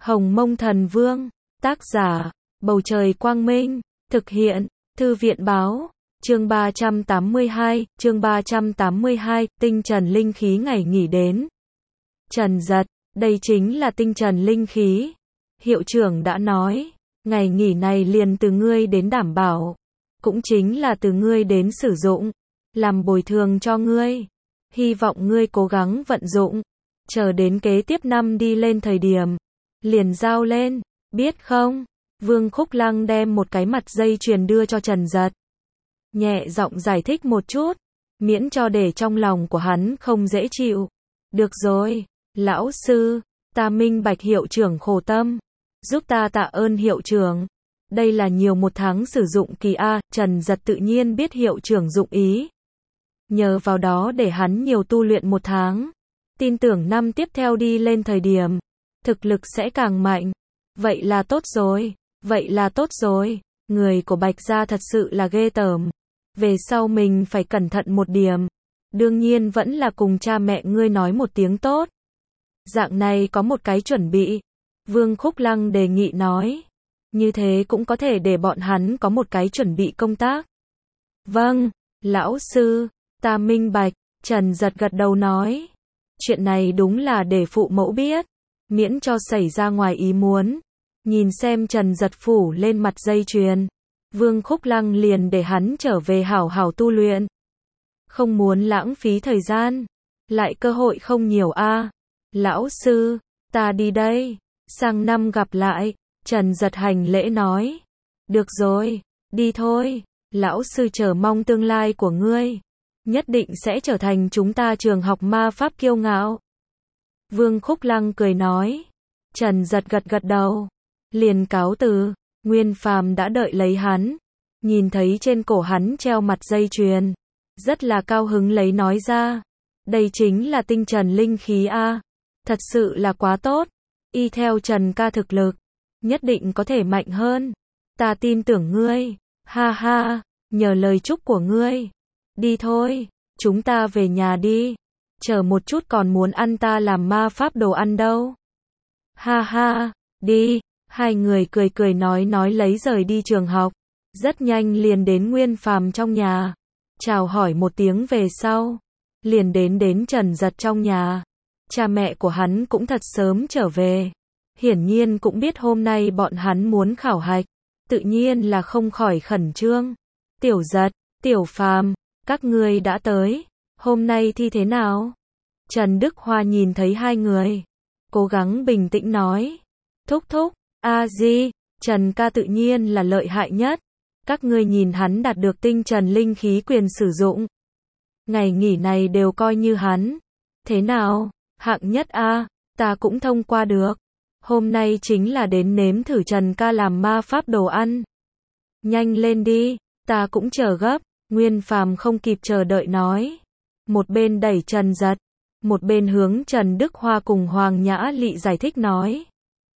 Hồng Mông Thần Vương, tác giả, Bầu Trời Quang Minh, thực hiện, Thư viện Báo, chương 382, tinh trần linh khí ngày nghỉ đến. Trần Giật, đây chính là tinh trần linh khí. Hiệu trưởng đã nói, ngày nghỉ này liền từ ngươi đến đảm bảo, cũng chính là từ ngươi đến sử dụng, làm bồi thường cho ngươi. Hy vọng ngươi cố gắng vận dụng, chờ đến kế tiếp năm đi lên thời điểm, liền giao lên, biết không? Vương Khúc Lăng đem một cái mặt dây chuyền đưa cho Trần Giật. Nhẹ giọng giải thích một chút, miễn cho để trong lòng của hắn không dễ chịu. Được rồi, lão sư, ta minh bạch hiệu trưởng khổ tâm, giúp ta tạ ơn hiệu trưởng. Đây là nhiều một tháng sử dụng kỳ A, Trần Giật tự nhiên biết hiệu trưởng dụng ý. Nhờ vào đó để hắn nhiều tu luyện một tháng, tin tưởng năm tiếp theo đi lên thời điểm, thực lực sẽ càng mạnh. Vậy là tốt rồi, vậy là tốt rồi, người của Bạch Gia thật sự là ghê tởm. Về sau mình phải cẩn thận một điểm, đương nhiên vẫn là cùng cha mẹ ngươi nói một tiếng tốt. Dạng này có một cái chuẩn bị, Vương Khúc Lăng đề nghị nói, như thế cũng có thể để bọn hắn có một cái chuẩn bị công tác. Vâng, lão sư, ta minh bạch, Trần Giật gật đầu nói. Chuyện này đúng là để phụ mẫu biết, miễn cho xảy ra ngoài ý muốn. Nhìn xem Trần Giật phủ lên mặt dây chuyền, Vương Khúc Lăng liền để hắn trở về hảo hảo tu luyện. Không muốn lãng phí thời gian, lại cơ hội không nhiều a. Lão sư, ta đi đây, sang năm gặp lại, Trần Giật hành lễ nói. Được rồi, đi thôi, lão sư chờ mong tương lai của ngươi, nhất định sẽ trở thành chúng ta trường học ma pháp kiêu ngạo. Vương Khúc Lăng cười nói. Trần Giật gật gật đầu, liền cáo từ. Nguyên Phàm đã đợi lấy hắn, nhìn thấy trên cổ hắn treo mặt dây chuyền, rất là cao hứng lấy nói ra, đây chính là tinh trần linh khí a, thật sự là quá tốt, y theo Trần ca thực lực, nhất định có thể mạnh hơn, ta tin tưởng ngươi, ha ha, nhờ lời chúc của ngươi, đi thôi, chúng ta về nhà đi, chờ một chút còn muốn ăn ta làm ma pháp đồ ăn đâu, ha ha, đi. Hai người cười cười nói lấy rời đi trường học, rất nhanh liền đến Nguyên Phàm trong nhà, chào hỏi một tiếng về sau, liền đến Trần Giật trong nhà. Cha mẹ của hắn cũng thật sớm trở về, hiển nhiên cũng biết hôm nay bọn hắn muốn khảo hạch, tự nhiên là không khỏi khẩn trương. Tiểu Giật, Tiểu Phàm, các ngươi đã tới, hôm nay thi thế nào? Trần Đức Hoa nhìn thấy hai người, cố gắng bình tĩnh nói, thúc thúc, A-di, Trần ca tự nhiên là lợi hại nhất. Các ngươi nhìn hắn đạt được tinh trần linh khí quyền sử dụng. Ngày nghỉ này đều coi như hắn. Thế nào? Hạng nhất A, ta cũng thông qua được. Hôm nay chính là đến nếm thử Trần ca làm ma pháp đồ ăn. Nhanh lên đi, ta cũng chờ gấp. Nguyên Phàm không kịp chờ đợi nói. Một bên đẩy Trần Giật, một bên hướng Trần Đức Hoa cùng Hoàng Nhã Lị giải thích nói.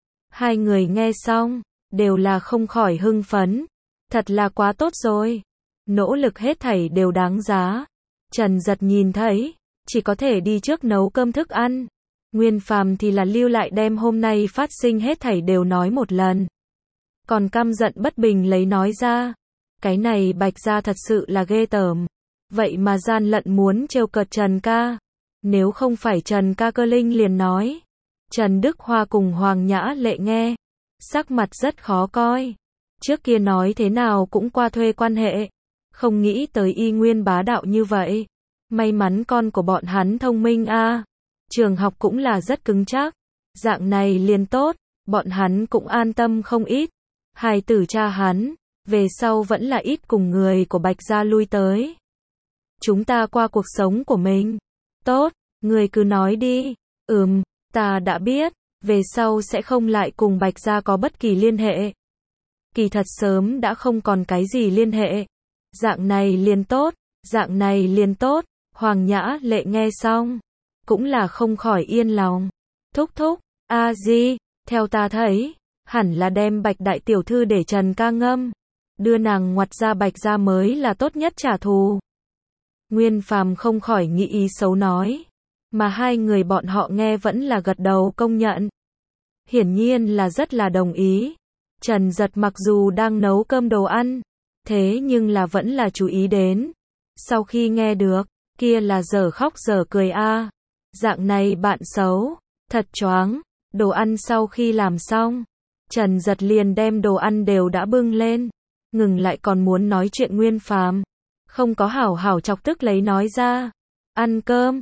Hai người nghe xong, đều là không khỏi hưng phấn. Thật là quá tốt rồi. Nỗ lực hết thảy đều đáng giá. Trần Giật nhìn thấy, chỉ có thể đi trước nấu cơm thức ăn. Nguyên Phàm thì là lưu lại đem hôm nay phát sinh hết thảy đều nói một lần. Còn căm giận bất bình lấy nói ra. Cái này Bạch Gia thật sự là ghê tởm. Vậy mà gian lận muốn trêu cợt Trần ca. Nếu không phải Trần ca cơ linh liền nói. Trần Đức Hoa cùng Hoàng Nhã Lệ nghe, sắc mặt rất khó coi. Trước kia nói thế nào cũng qua thuê quan hệ, không nghĩ tới y nguyên bá đạo như vậy. May mắn con của bọn hắn thông minh a, trường học cũng là rất cứng chắc, dạng này liền tốt, bọn hắn cũng an tâm không ít. Hài tử cha hắn, về sau vẫn là ít cùng người của Bạch Gia lui tới. Chúng ta qua cuộc sống của mình. Tốt, người cứ nói đi. Ta đã biết, về sau sẽ không lại cùng Bạch Gia có bất kỳ liên hệ. Kỳ thật sớm đã không còn cái gì liên hệ. Dạng này liền tốt, dạng này liền tốt. Hoàng Nhã Lệ nghe xong, cũng là không khỏi yên lòng. Thúc thúc, A-di, theo ta thấy, hẳn là đem Bạch đại tiểu thư để Trần ca ngâm, đưa nàng ngoặt ra Bạch Gia mới là tốt nhất trả thù. Nguyên Phàm không khỏi nghĩ ý xấu nói. Mà hai người bọn họ nghe vẫn là gật đầu công nhận. hiển nhiên là rất là đồng ý. Trần Giật mặc dù đang nấu cơm đồ ăn, thế nhưng là vẫn là chú ý đến. Sau khi nghe được, kia là dở khóc dở cười a. Dạng này bạn xấu, thật choáng. Đồ ăn sau khi làm xong, Trần Giật liền đem đồ ăn đều đã bưng lên, ngừng lại còn muốn nói chuyện Nguyên Phàm, không có hảo hảo chọc tức lấy nói ra. Ăn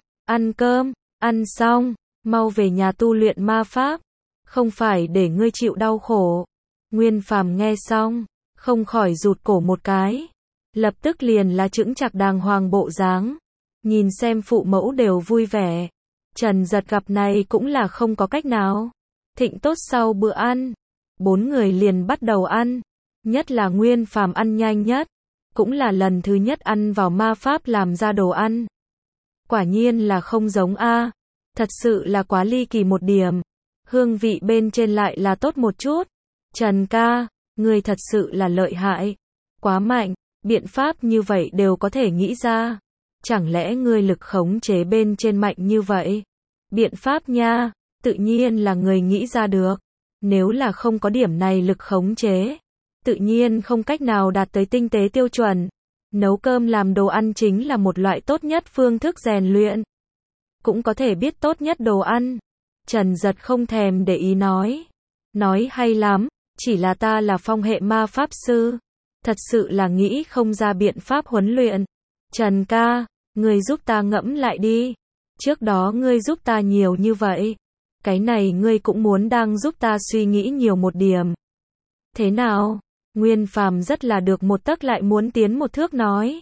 cơm, ăn xong, mau về nhà tu luyện ma pháp, không phải để ngươi chịu đau khổ. Nguyên Phàm nghe xong, không khỏi rụt cổ một cái, lập tức liền là chững chạc đàng hoàng bộ dáng, nhìn xem phụ mẫu đều vui vẻ. Trần Giật gặp này cũng là không có cách nào. Thịnh tốt sau bữa ăn, 4 người liền bắt đầu ăn, nhất là Nguyên Phàm ăn nhanh nhất, cũng là lần thứ nhất ăn vào ma pháp làm ra đồ ăn. Quả nhiên là không giống a, thật sự là quá ly kỳ một điểm, hương vị bên trên lại là tốt một chút. Trần ca, ngươi thật sự là lợi hại, quá mạnh, biện pháp như vậy đều có thể nghĩ ra. Chẳng lẽ ngươi lực khống chế bên trên mạnh như vậy? Biện pháp nha, tự nhiên là người nghĩ ra được. Nếu là không có điểm này lực khống chế, tự nhiên không cách nào đạt tới tinh tế tiêu chuẩn. Nấu cơm làm đồ ăn chính là một loại tốt nhất phương thức rèn luyện. Cũng có thể biết tốt nhất đồ ăn. Trần Giật không thèm để ý nói. Nói hay lắm, chỉ là ta là phong hệ ma pháp sư. Thật sự là nghĩ không ra biện pháp huấn luyện. Trần ca, ngươi giúp ta ngẫm lại đi. Trước đó ngươi giúp ta nhiều như vậy. Cái này ngươi cũng muốn đang giúp ta suy nghĩ nhiều một điểm. Thế nào? Nguyên Phàm rất là được một tấc lại muốn tiến một thước nói.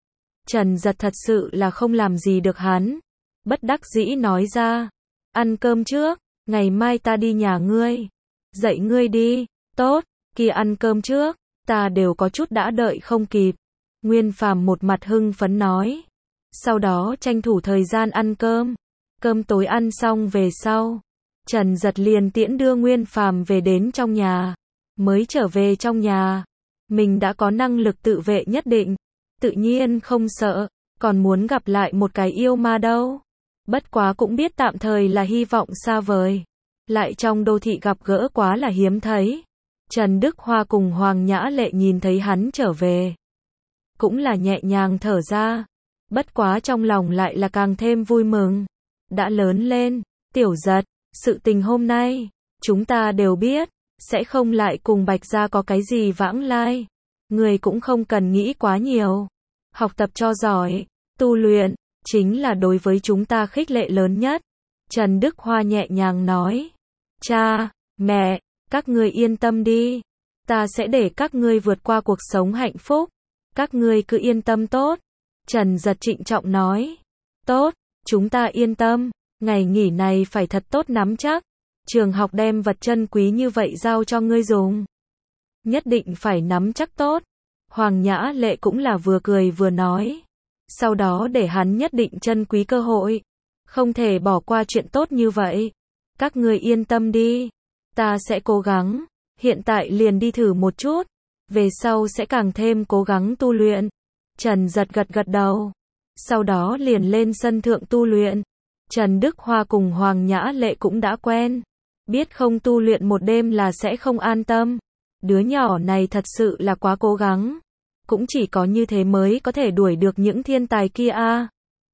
Trần Giật thật sự là không làm gì được hắn. Bất đắc dĩ nói ra. Ăn cơm trước, ngày mai ta đi nhà ngươi. Dậy ngươi đi, tốt, kia ăn cơm trước, ta đều có chút đã đợi không kịp. Nguyên Phàm một mặt hưng phấn nói. Sau đó tranh thủ thời gian ăn cơm. Cơm tối ăn xong về sau, Trần Giật liền tiễn đưa Nguyên Phàm về đến trong nhà. Mới trở về trong nhà, mình đã có năng lực tự vệ nhất định, tự nhiên không sợ, còn muốn gặp lại một cái yêu ma đâu. Bất quá cũng biết tạm thời là hy vọng xa vời. Lại trong đô thị gặp gỡ quá là hiếm thấy. Trần Đức Hoa cùng Hoàng Nhã Lệ nhìn thấy hắn trở về, cũng là nhẹ nhàng thở ra. Bất quá trong lòng lại là càng thêm vui mừng. Đã lớn lên, Tiểu Giật, sự tình hôm nay, chúng ta đều biết, sẽ không lại cùng Bạch Gia có cái gì vãng lai. Người cũng không cần nghĩ quá nhiều. Học tập cho giỏi, tu luyện, chính là đối với chúng ta khích lệ lớn nhất. Trần Đức Hoa nhẹ nhàng nói. Cha, mẹ, các ngươi yên tâm đi. Ta sẽ để các ngươi vượt qua cuộc sống hạnh phúc. Các ngươi cứ yên tâm tốt. Trần Giật trịnh trọng nói. Tốt, chúng ta yên tâm. Ngày nghỉ này phải thật tốt nắm chắc. Trường học đem vật chân quý như vậy giao cho ngươi dùng. Nhất định phải nắm chắc tốt. Hoàng Nhã Lệ cũng là vừa cười vừa nói. Sau đó để hắn nhất định trân quý cơ hội. Không thể bỏ qua chuyện tốt như vậy. Các ngươi yên tâm đi. Ta sẽ cố gắng. Hiện tại liền đi thử một chút. Về sau sẽ càng thêm cố gắng tu luyện. Trần Giật gật gật đầu. Sau đó liền lên sân thượng tu luyện. Trần Đức Hoa cùng Hoàng Nhã Lệ cũng đã quen. Biết không tu luyện một đêm là sẽ không an tâm. Đứa nhỏ này thật sự là quá cố gắng. Cũng chỉ có như thế mới có thể đuổi được những thiên tài kia a.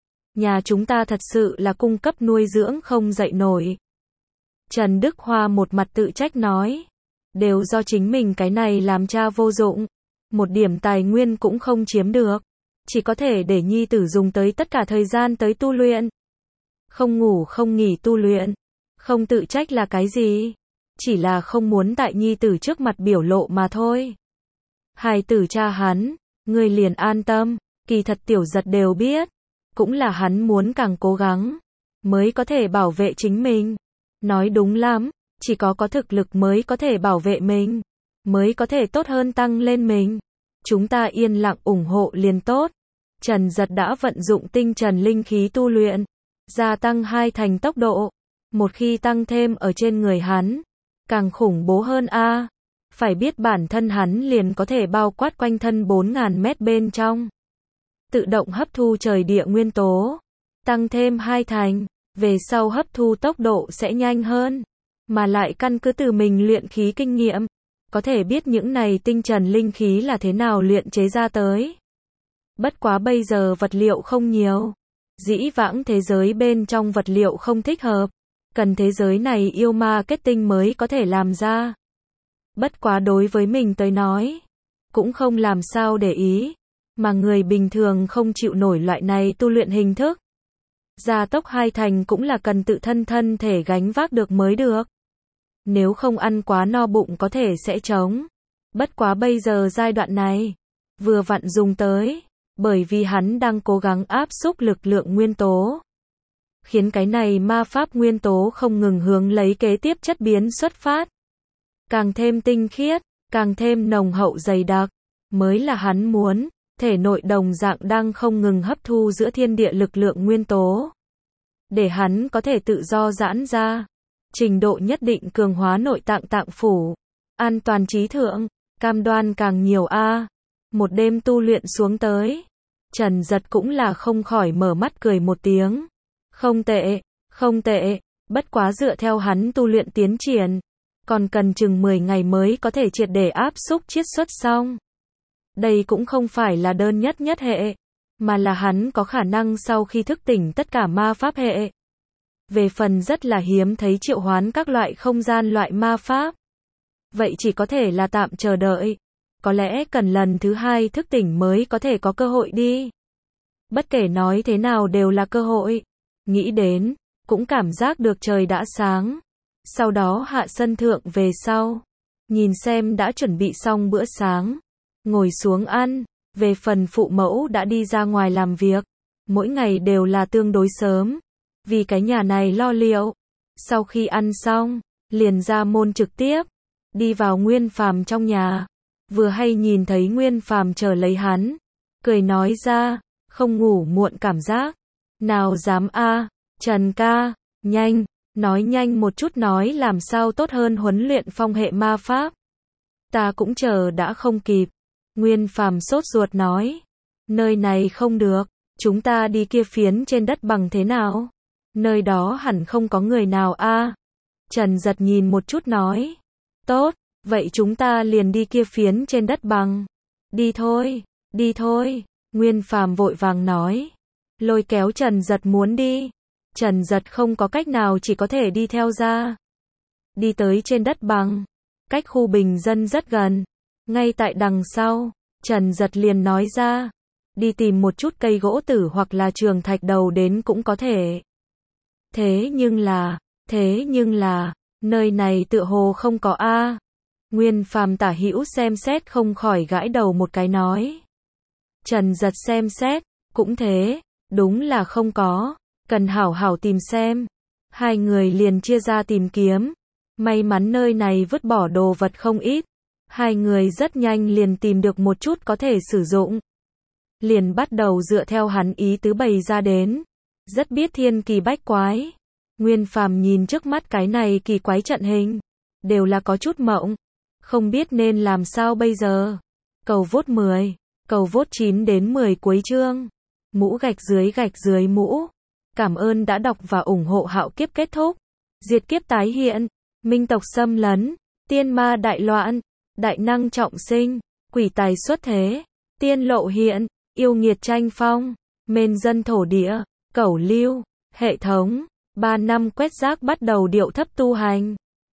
Nhà chúng ta thật sự là cung cấp nuôi dưỡng không dậy nổi. Trần Đức Hoa một mặt tự trách nói. Đều do chính mình cái này làm cha vô dụng. Một điểm tài nguyên cũng không chiếm được. Chỉ có thể để nhi tử dùng tới tất cả thời gian tới tu luyện. Không ngủ không nghỉ tu luyện. Không tự trách là cái gì? Chỉ là không muốn tại nhi tử trước mặt biểu lộ mà thôi. Hài tử cha hắn, ngươi liền an tâm, kỳ thật Tiểu Giật đều biết. Cũng là hắn muốn càng cố gắng, mới có thể bảo vệ chính mình. Nói đúng lắm, chỉ có thực lực mới có thể bảo vệ mình, mới có thể tốt hơn tăng lên mình. Chúng ta yên lặng ủng hộ liền tốt. Trần Giật đã vận dụng tinh trần linh khí tu luyện, gia tăng 2 thành tốc độ. Một khi tăng thêm ở trên người hắn, càng khủng bố hơn a. Phải biết bản thân hắn liền có thể bao quát quanh thân 4.000 mét bên trong. Tự động hấp thu trời địa nguyên tố. Tăng thêm 2 thành, về sau hấp thu tốc độ sẽ nhanh hơn. mà lại căn cứ từ mình luyện khí kinh nghiệm, có thể biết những này tinh trần linh khí là thế nào luyện chế ra tới. Bất quá bây giờ vật liệu không nhiều. Dĩ vãng thế giới bên trong vật liệu không thích hợp, cần thế giới này yêu marketing mới có thể làm ra. Bất quá đối với mình tới nói, cũng không làm sao để ý, mà người bình thường không chịu nổi loại này tu luyện hình thức. Gia tốc 2 thành cũng là cần tự thân thể gánh vác được mới được. Nếu không ăn quá no bụng có thể sẽ trống. Bất quá bây giờ giai đoạn này, vừa vặn dùng tới, bởi vì hắn đang cố gắng áp xúc lực lượng nguyên tố. Khiến cái này ma pháp nguyên tố không ngừng hướng lấy kế tiếp chất biến xuất phát. Càng thêm tinh khiết, càng thêm nồng hậu dày đặc, mới là hắn muốn, thể nội đồng dạng đang không ngừng hấp thu giữa thiên địa lực lượng nguyên tố. Để hắn có thể tự do giãn ra, trình độ nhất định cường hóa nội tạng tạng phủ, an toàn trí thượng, cam đoan càng nhiều Một đêm tu luyện xuống tới, Trần Giật cũng là không khỏi mở mắt cười một tiếng. Không tệ, không tệ, bất quá dựa theo hắn tu luyện tiến triển, còn cần chừng 10 ngày mới có thể triệt để áp xúc chiết xuất xong. Đây cũng không phải là đơn nhất hệ, mà là hắn có khả năng sau khi thức tỉnh tất cả ma pháp hệ. Về phần rất là hiếm thấy triệu hoán các loại không gian loại ma pháp. Vậy chỉ có thể là tạm chờ đợi. Có lẽ cần lần thứ 2 thức tỉnh mới có thể có cơ hội đi. Bất kể nói thế nào đều là cơ hội. Nghĩ đến, cũng cảm giác được trời đã sáng. Sau đó hạ sân thượng về sau. Nhìn xem đã chuẩn bị xong bữa sáng. Ngồi xuống ăn. Về phần phụ mẫu đã đi ra ngoài làm việc. Mỗi ngày đều là tương đối sớm. Vì cái nhà này lo liệu. Sau khi ăn xong, liền ra môn trực tiếp. Đi vào Nguyên Phàm trong nhà. Vừa hay nhìn thấy Nguyên Phàm chờ lấy hắn. Cười nói ra, không ngủ muộn cảm giác. Nào dám Trần ca, nhanh, nói nhanh một chút nói làm sao tốt hơn huấn luyện phong hệ ma pháp. Ta cũng chờ đã không kịp. Nguyên Phàm sốt ruột nói. Nơi này không được, chúng ta đi kia phiến trên đất bằng thế nào? Nơi đó hẳn không có người nào Trần Giật nhìn một chút nói. Tốt, vậy chúng ta liền đi kia phiến trên đất bằng. Đi thôi, Nguyên Phàm vội vàng nói. Lôi kéo Trần Giật muốn đi. Trần Giật không có cách nào chỉ có thể đi theo ra. Đi tới trên đất bằng. Cách khu bình dân rất gần. Ngay tại đằng sau, Trần Giật liền nói ra. Đi tìm một chút cây gỗ tử hoặc là trường thạch đầu đến cũng có thể. Thế nhưng là, nơi này tựa hồ không có Nguyên Phàm tả hữu xem xét không khỏi gãi đầu một cái nói. Trần Giật xem xét, cũng thế, đúng là không có, cần hảo hảo tìm xem. Hai người liền chia ra tìm kiếm. May mắn nơi này vứt bỏ đồ vật không ít. Hai người rất nhanh liền tìm được một chút có thể sử dụng. Liền bắt đầu dựa theo hắn ý tứ bày ra đến. Rất biết thiên kỳ bách quái. Nguyên Phàm nhìn trước mắt cái này kỳ quái trận hình. Đều là có chút mộng. Không biết nên làm sao bây giờ. Cầu vote 10. Cầu vote 9 đến 10 cuối chương. Mũ gạch dưới mũ. Cảm ơn đã đọc và ủng hộ Hạo Kiếp kết thúc. Diệt kiếp tái hiện. Minh tộc xâm lấn. Tiên ma đại loạn. Đại năng trọng sinh. Quỷ tài xuất thế. Tiên lộ hiện. Yêu nghiệt tranh phong. Mên dân thổ địa. Cẩu lưu. Hệ thống. 3 năm quét rác bắt đầu điệu thấp tu hành.